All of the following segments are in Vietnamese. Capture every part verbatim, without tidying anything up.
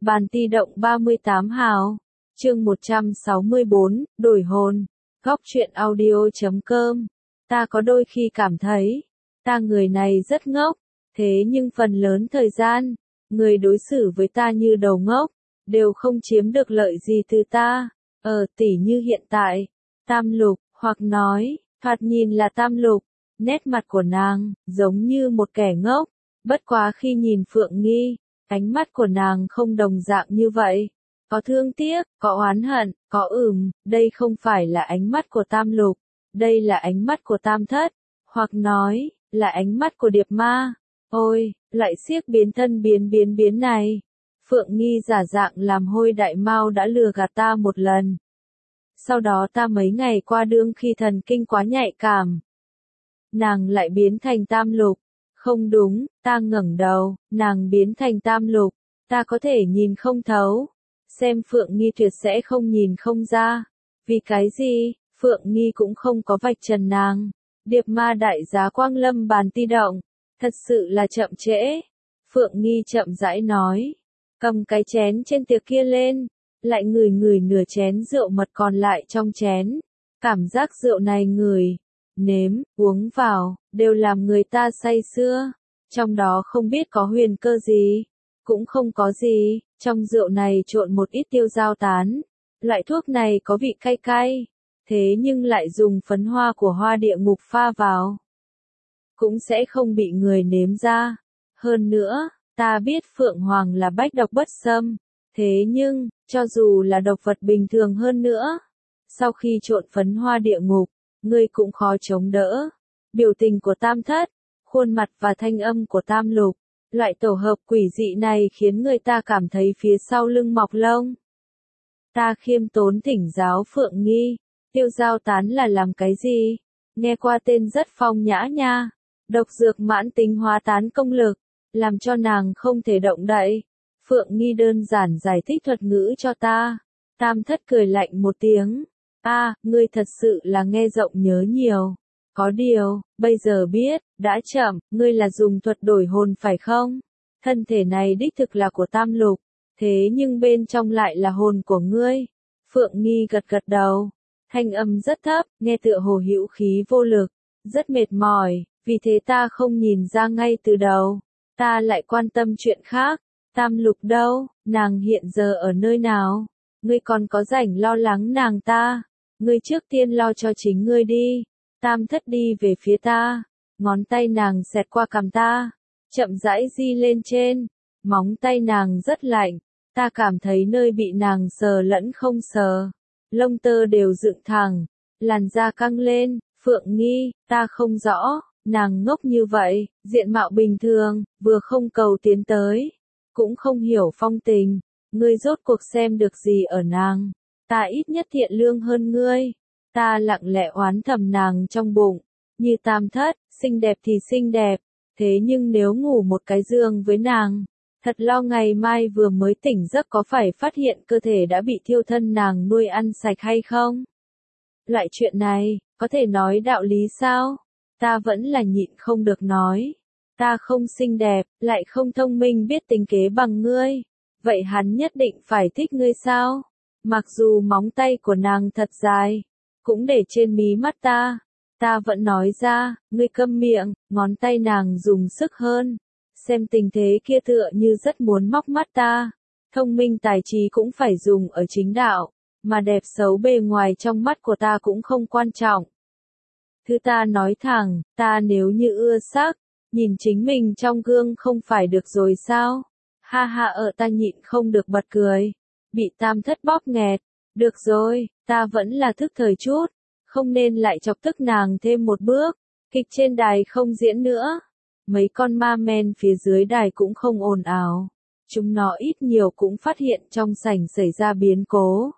Bàn ti động ba mươi tám hào. Chương một trăm sáu mươi bốn, đổi hồn. Góc truyện audio chấm com. Ta có đôi khi cảm thấy, ta người này rất ngốc, thế nhưng phần lớn thời gian, người đối xử với ta như đầu ngốc, đều không chiếm được lợi gì từ ta. Ờ, tỉ như hiện tại, Tam Lục, hoặc nói, thoạt nhìn là Tam Lục, nét mặt của nàng, giống như một kẻ ngốc, bất quá khi nhìn Phượng Nghi, ánh mắt của nàng không đồng dạng như vậy. Có thương tiếc, có oán hận, có ừm, đây không phải là ánh mắt của Tam Lục, đây là ánh mắt của Tam Thất, hoặc nói, là ánh mắt của Điệp Ma. Ôi, lại siếc biến thân biến biến biến này. Phượng Nghi giả dạng làm hôi đại mao đã lừa gạt ta một lần. Sau đó ta mấy ngày qua đương khi thần kinh quá nhạy cảm. Nàng lại biến thành Tam Lục. Không đúng, ta ngẩng đầu, nàng biến thành Tam Lục, ta có thể nhìn không thấu. Xem Phượng Nghi tuyệt sẽ không nhìn không ra. Vì cái gì, Phượng Nghi cũng không có vạch trần nàng. Điệp Ma đại giá quang lâm bàn ti động. Thật sự là chậm trễ. Phượng Nghi chậm rãi nói. Cầm cái chén trên tiệc kia lên. Lại ngửi ngửi nửa chén rượu mật còn lại trong chén. Cảm giác rượu này ngửi, nếm, uống vào, đều làm người ta say sưa. Trong đó không biết có huyền cơ gì. Cũng không có gì. Trong rượu này trộn một ít tiêu dao tán. Loại thuốc này có vị cay cay. Thế nhưng lại dùng phấn hoa của hoa địa ngục pha vào. Cũng sẽ không bị người nếm ra. Hơn nữa, ta biết Phượng Hoàng là bách độc bất xâm. Thế nhưng, cho dù là độc vật bình thường hơn nữa, sau khi trộn phấn hoa địa ngục, ngươi cũng khó chống đỡ. Biểu tình của Tam Thất, khuôn mặt và thanh âm của Tam Lục, loại tổ hợp quỷ dị này khiến người ta cảm thấy phía sau lưng mọc lông. Ta khiêm tốn thỉnh giáo Phượng Nghi, tiêu dao tán là làm cái gì? Nghe qua tên rất phong nhã nha. Độc dược mãn tính hóa tán công lực, làm cho nàng không thể động đậy. Phượng Nghi đơn giản giải thích thuật ngữ cho ta. Tam Thất cười lạnh một tiếng. A, à, ngươi thật sự là nghe rộng nhớ nhiều. Có điều, bây giờ biết, đã chậm, ngươi là dùng thuật đổi hồn phải không? Thân thể này đích thực là của Tam Lục, thế nhưng bên trong lại là hồn của ngươi. Phượng Nghi gật gật đầu, thanh âm rất thấp, nghe tựa hồ hữu khí vô lực, rất mệt mỏi, vì thế ta không nhìn ra ngay từ đầu. Ta lại quan tâm chuyện khác. Tam Lục đâu, nàng hiện giờ ở nơi nào? Ngươi còn có rảnh lo lắng nàng ta? Ngươi trước tiên lo cho chính ngươi đi. Tam Thất đi về phía ta, ngón tay nàng xẹt qua cằm ta, chậm rãi di lên trên, móng tay nàng rất lạnh, ta cảm thấy nơi bị nàng sờ lẫn không sờ, lông tơ đều dựng thẳng, làn da căng lên. Phượng Nghi, ta không rõ, nàng ngốc như vậy, diện mạo bình thường, vừa không cầu tiến tới, cũng không hiểu phong tình, ngươi rốt cuộc xem được gì ở nàng? Ta ít nhất thiện lương hơn ngươi. Ta lặng lẽ oán thầm nàng trong bụng, như Tam Thất, xinh đẹp thì xinh đẹp, thế nhưng nếu ngủ một cái giường với nàng, thật lo ngày mai vừa mới tỉnh giấc có phải phát hiện cơ thể đã bị thiêu thân nàng nuôi ăn sạch hay không? Loại chuyện này, có thể nói đạo lý sao? Ta vẫn là nhịn không được nói. Ta không xinh đẹp, lại không thông minh biết tính kế bằng ngươi. Vậy hắn nhất định phải thích ngươi sao? Mặc dù móng tay của nàng thật dài, cũng để trên mí mắt ta. Ta vẫn nói ra, ngươi câm miệng, ngón tay nàng dùng sức hơn. Xem tình thế kia tựa như rất muốn móc mắt ta. Thông minh tài trí cũng phải dùng ở chính đạo, mà đẹp xấu bề ngoài trong mắt của ta cũng không quan trọng. Thứ ta nói thẳng, ta nếu như ưa sắc, nhìn chính mình trong gương không phải được rồi sao? Ha ha ở ta nhịn không được bật cười. Bị Tam Thất bóp nghẹt. Được rồi, ta vẫn là thức thời chút. Không nên lại chọc tức nàng thêm một bước. Kịch trên đài không diễn nữa. Mấy con ma men phía dưới đài cũng không ồn ào. Chúng nó ít nhiều cũng phát hiện trong sảnh xảy ra biến cố.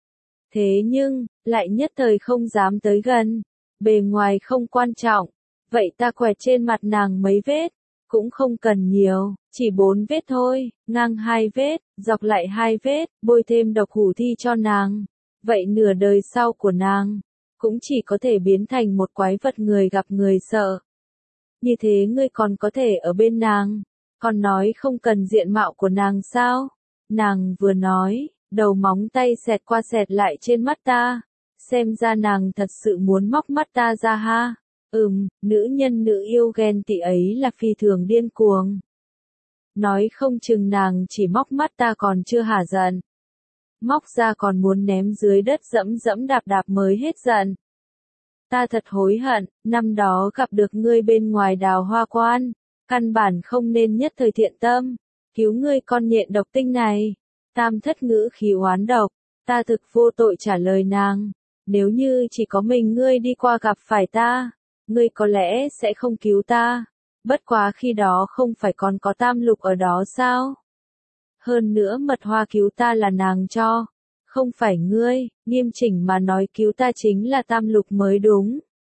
Thế nhưng, lại nhất thời không dám tới gần. Bề ngoài không quan trọng. Vậy ta quẹt trên mặt nàng mấy vết. Cũng không cần nhiều, chỉ bốn vết thôi, ngang hai vết, dọc lại hai vết, bôi thêm độc hủ thi cho nàng. Vậy nửa đời sau của nàng, cũng chỉ có thể biến thành một quái vật người gặp người sợ. Như thế ngươi còn có thể ở bên nàng, còn nói không cần diện mạo của nàng sao? Nàng vừa nói, đầu móng tay xẹt qua xẹt lại trên mắt ta. Xem ra nàng thật sự muốn móc mắt ta ra ha. Ừm, nữ nhân nữ yêu ghen tị ấy là phi thường điên cuồng. Nói không chừng nàng chỉ móc mắt ta còn chưa hả giận. Móc ra còn muốn ném dưới đất dẫm dẫm đạp đạp mới hết giận. Ta thật hối hận, năm đó gặp được ngươi bên ngoài đào hoa quan, căn bản không nên nhất thời thiện tâm, cứu ngươi con nhện độc tinh này. Tam thất ngữ khí oán độc, ta thực vô tội trả lời nàng, nếu như chỉ có mình ngươi đi qua gặp phải ta, ngươi có lẽ sẽ không cứu ta, bất quá khi đó không phải còn có tam lục ở đó sao? Hơn nữa mật hoa cứu ta là nàng cho, không phải ngươi, nghiêm chỉnh mà nói cứu ta chính là tam lục mới đúng.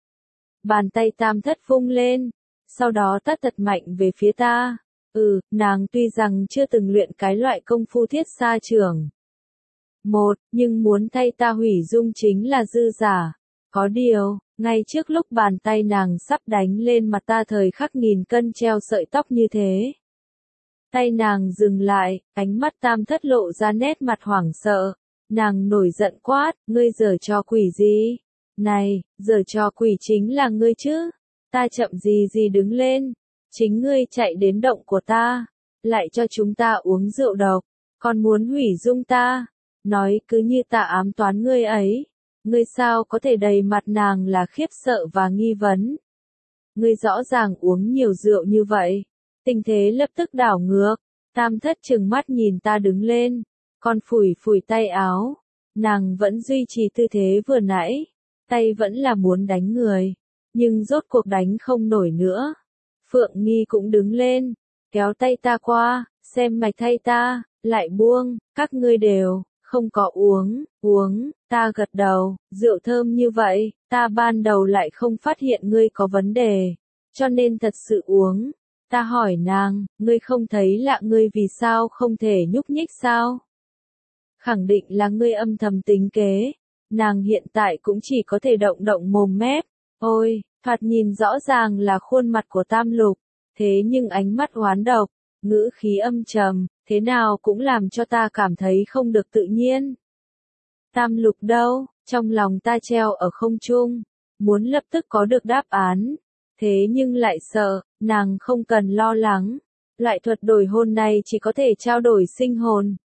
Bàn tay tam thất vung lên, sau đó tát thật mạnh về phía ta. Ừ, nàng tuy rằng chưa từng luyện cái loại công phu thiết xa trưởng. Một, nhưng muốn thay ta hủy dung chính là dư giả. Có điều, ngay trước lúc bàn tay nàng sắp đánh lên mặt ta thời khắc nghìn cân treo sợi tóc như thế. Tay nàng dừng lại, ánh mắt tam thất lộ ra nét mặt hoảng sợ. Nàng nổi giận quát, ngươi giở trò quỷ gì? Này, giở trò quỷ chính là ngươi chứ? Ta chậm gì gì đứng lên. Chính ngươi chạy đến động của ta, lại cho chúng ta uống rượu độc, còn muốn hủy dung ta. Nói cứ như ta ám toán ngươi ấy. Ngươi sao có thể đầy mặt nàng là khiếp sợ và nghi vấn. Ngươi rõ ràng uống nhiều rượu như vậy. Tình thế lập tức đảo ngược. Tam thất trừng mắt nhìn ta đứng lên. Còn phủi phủi tay áo. Nàng vẫn duy trì tư thế vừa nãy. Tay vẫn là muốn đánh người. Nhưng rốt cuộc đánh không nổi nữa. Phượng Nghi cũng đứng lên. Kéo tay ta qua. Xem mạch thay ta. Lại buông. Các ngươi đều. Không có uống. Uống. Ta gật đầu. Rượu thơm như vậy. Ta ban đầu lại không phát hiện ngươi có vấn đề. Cho nên thật sự uống. Ta hỏi nàng. Ngươi không thấy lạ ngươi vì sao không thể nhúc nhích sao? Khẳng định là ngươi âm thầm tính kế. Nàng hiện tại cũng chỉ có thể động động mồm mép. Ôi, thoạt nhìn rõ ràng là khuôn mặt của tam lục. Thế nhưng ánh mắt oán độc, ngữ khí âm trầm, thế nào cũng làm cho ta cảm thấy không được tự nhiên. Tam lục đâu, trong lòng ta treo ở không trung, muốn lập tức có được đáp án. Thế nhưng lại sợ, nàng không cần lo lắng. Loại thuật đổi hồn này chỉ có thể trao đổi sinh hồn.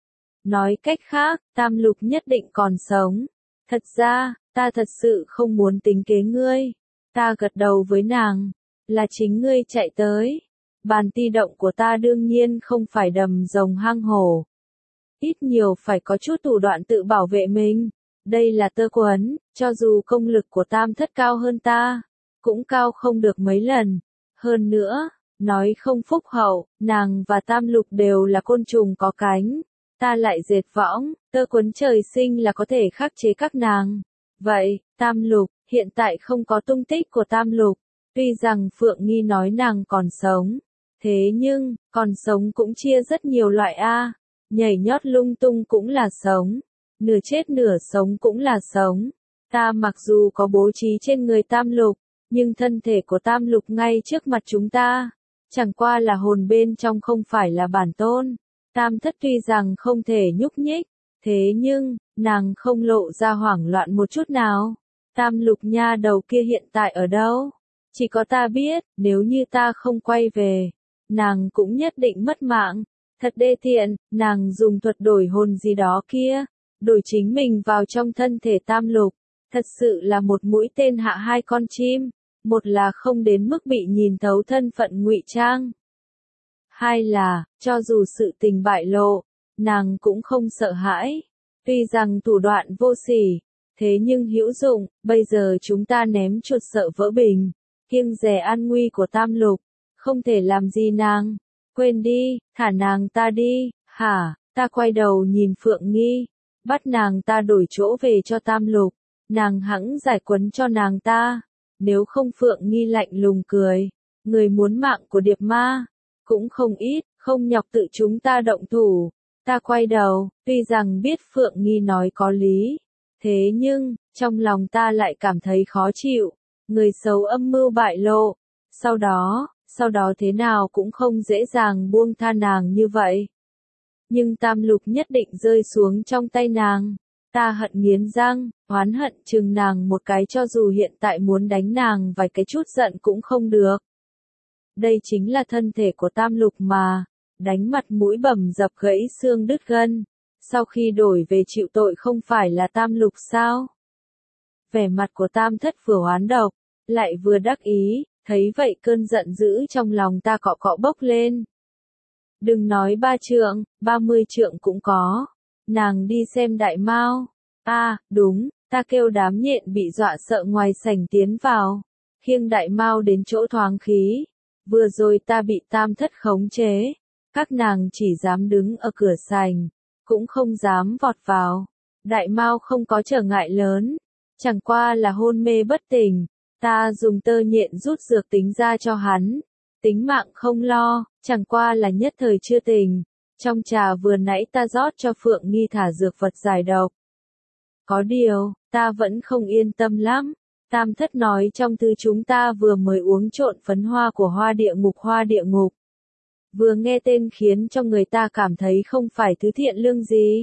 Nói cách khác, tam lục nhất định còn sống. Thật ra, ta thật sự không muốn tính kế ngươi. Ta gật đầu với nàng. Là chính ngươi chạy tới. Bàn ti động của ta đương nhiên không phải đầm rồng hang hổ. Ít nhiều phải có chút thủ đoạn tự bảo vệ mình. Đây là tơ quấn, cho dù công lực của tam thất cao hơn ta, cũng cao không được mấy lần. Hơn nữa, nói không phúc hậu, nàng và tam lục đều là côn trùng có cánh. Ta lại dệt võng, tơ quấn trời sinh là có thể khắc chế các nàng. Vậy, tam lục, hiện tại không có tung tích của tam lục. Tuy rằng Phượng Nghi nói nàng còn sống. Thế nhưng, còn sống cũng chia rất nhiều loại A. Nhảy nhót lung tung cũng là sống. Nửa chết nửa sống cũng là sống. Ta mặc dù có bố trí trên người tam lục, nhưng thân thể của tam lục ngay trước mặt chúng ta. Chẳng qua là hồn bên trong không phải là bản tôn. Tam thất tuy rằng không thể nhúc nhích, thế nhưng, nàng không lộ ra hoảng loạn một chút nào. Tam lục nha đầu kia hiện tại ở đâu? Chỉ có ta biết, nếu như ta không quay về, nàng cũng nhất định mất mạng. Thật đê tiện, nàng dùng thuật đổi hồn gì đó kia, đổi chính mình vào trong thân thể tam lục. Thật sự là một mũi tên hạ hai con chim, một là không đến mức bị nhìn thấu thân phận ngụy trang. Hai là, cho dù sự tình bại lộ, nàng cũng không sợ hãi. Tuy rằng thủ đoạn vô sỉ, thế nhưng hữu dụng, bây giờ chúng ta ném chuột sợ vỡ bình, kiêng dè an nguy của tam lục, không thể làm gì nàng. Quên đi, thả nàng ta đi, hả, ta quay đầu nhìn Phượng Nghi, bắt nàng ta đổi chỗ về cho tam lục, nàng hẵng giải quấn cho nàng ta. Nếu không Phượng Nghi lạnh lùng cười, người muốn mạng của điệp ma cũng không ít, không nhọc tự chúng ta động thủ. Ta quay đầu, tuy rằng biết Phượng Nghi nói có lý, thế nhưng, trong lòng ta lại cảm thấy khó chịu. Người xấu âm mưu bại lộ, sau đó, sau đó thế nào cũng không dễ dàng buông tha nàng như vậy. nhưng tam lục nhất định rơi xuống trong tay nàng. Ta hận nghiến răng, oán hận chừng nàng một cái cho dù hiện tại muốn đánh nàng vài cái chút giận cũng không được. Đây chính là thân thể của tam lục mà, đánh mặt mũi bầm dập gãy xương đứt gân. Sau khi đổi về chịu tội không phải là tam lục sao? Vẻ mặt của tam thất vừa oán độc, lại vừa đắc ý, thấy vậy cơn giận dữ trong lòng ta cọ cọ bốc lên. Đừng nói ba trượng, ba mươi trượng cũng có. Nàng đi xem đại mao. À, đúng, ta kêu đám nhện bị dọa sợ ngoài sảnh tiến vào. Khiêng đại mao đến chỗ thoáng khí. Vừa rồi ta bị tam thất khống chế. Các nàng chỉ dám đứng ở cửa sảnh, cũng không dám vọt vào. Đại mao không có trở ngại lớn. Chẳng qua là hôn mê bất tỉnh. Ta dùng tơ nhện rút dược tính ra cho hắn. Tính mạng không lo, chẳng qua là nhất thời chưa tỉnh. Trong trà vừa nãy ta rót cho Phượng Nghi thả dược vật giải độc. Có điều, ta vẫn không yên tâm lắm. Tam thất nói trong thư chúng ta vừa mới uống trộn phấn hoa của hoa địa ngục hoa địa ngục. Vừa nghe tên khiến cho người ta cảm thấy không phải thứ thiện lương gì.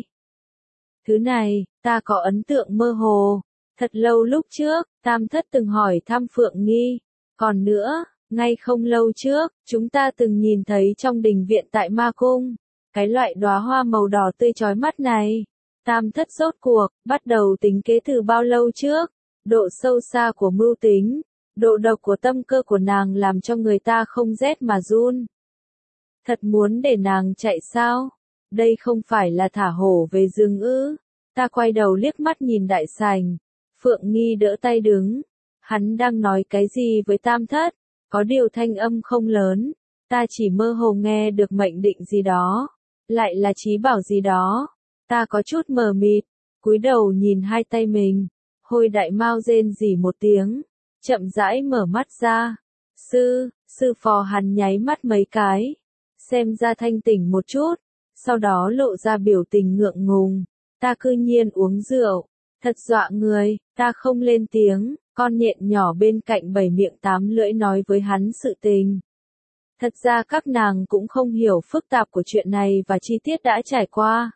Thứ này, ta có ấn tượng mơ hồ. Thật lâu lúc trước, Tam thất từng hỏi thăm Phượng Nghi. Còn nữa, ngay không lâu trước, chúng ta từng nhìn thấy trong đình viện tại Ma Cung. Cái loại đóa hoa màu đỏ tươi chói mắt này. Tam thất rốt cuộc, bắt đầu tính kế từ bao lâu trước. Độ sâu xa của mưu tính, độ độc của tâm cơ của nàng làm cho người ta không rét mà run. Thật muốn để nàng chạy sao? Đây không phải là thả hổ về rừng ư? Ta quay đầu liếc mắt nhìn đại sảnh. Phượng Nghi đỡ tay đứng. Hắn đang nói cái gì với tam thất? Có điều thanh âm không lớn. Ta chỉ mơ hồ nghe được mệnh định gì đó. Lại là chí bảo gì đó. Ta có chút mờ mịt. Cúi đầu nhìn hai tay mình. Hôi đại mao rên rỉ một tiếng. Chậm rãi mở mắt ra. Sư, sư phò hắn nháy mắt mấy cái. Xem ra thanh tỉnh một chút. Sau đó lộ ra biểu tình ngượng ngùng. Ta cư nhiên uống rượu. Thật dọa người, ta không lên tiếng. Con nhện nhỏ bên cạnh bảy miệng tám lưỡi nói với hắn sự tình. Thật ra các nàng cũng không hiểu phức tạp của chuyện này và chi tiết đã trải qua.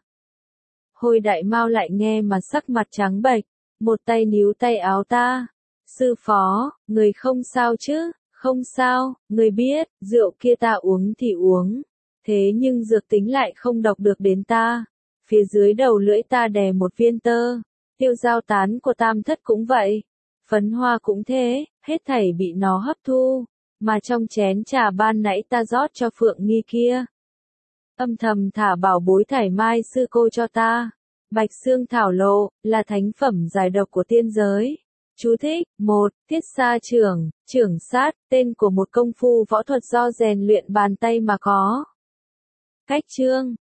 Hôi đại mao lại nghe mà sắc mặt trắng bệch, một tay níu tay áo ta. Sư phó, người không sao chứ? Không sao, người biết, rượu kia ta uống thì uống. Thế nhưng dược tính lại không độc được đến ta. Phía dưới đầu lưỡi ta đè một viên tơ. Tiêu giao tán của tam thất cũng vậy. Phấn hoa cũng thế, hết thảy bị nó hấp thu. Mà trong chén trà ban nãy ta rót cho Phượng Nghi kia. Âm thầm thả bảo bối thải mai sư cô cho ta. Bạch xương thảo lộ, là thánh phẩm giải độc của tiên giới. Chú thích, một, Tiết Sa trưởng, trưởng sát, tên của một công phu võ thuật do rèn luyện bàn tay mà có. Cách chương